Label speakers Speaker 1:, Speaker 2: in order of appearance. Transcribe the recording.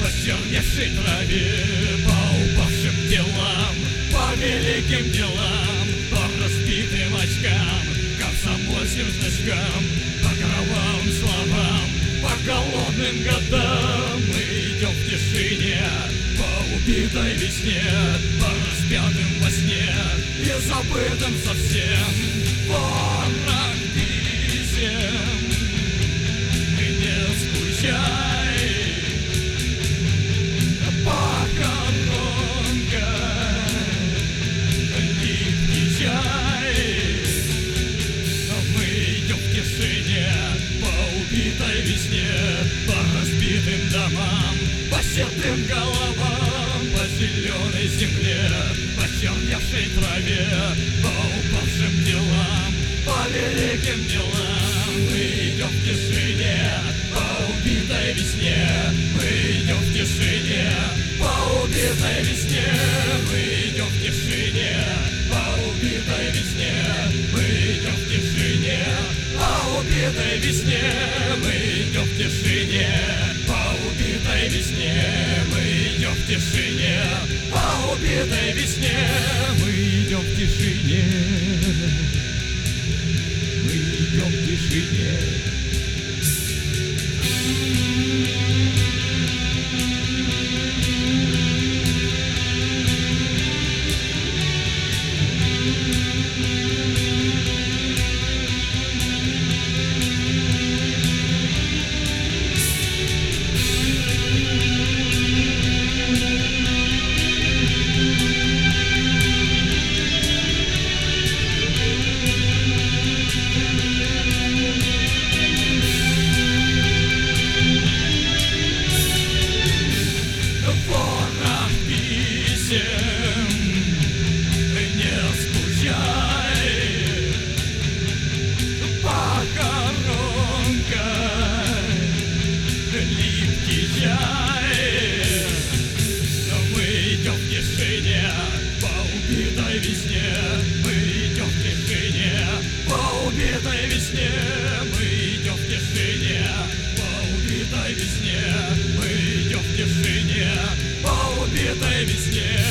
Speaker 1: почерневшей траве, по упавшим телам, по великим делам, по разбитым очкам, комсомольским значкам, по кровавым словам, по голодным годам. Мы идем в тишине, по убитой весне, по распятым во сне и забытым совсем. Ворох писем, ты не скучай, похоронка, липкий чай. Мы идем в тишине, по убитой весне, по разбитым домам, по седым головам, по зеленой земле, по черневшей траве, по упавшим делам, по великим делам. Мы идем в тишине, по убитой весне, мы идем в тишине, по убитой весне, мы идем в тишине, по убитой весне, мы идем в тишине, по убитой весне, мы идем в тишине, по убитой весне, мы идем в тишине, по убитой весне, мы идем в тишине, мы идем в тишине. Не скучай, похоронка, липкий чай. Мы идем в тишине, по убитой весне, мы идем в тишине, по убитой весне, мы идем в тишине, по убитой весне, мы идем в тишине, по убитой весне.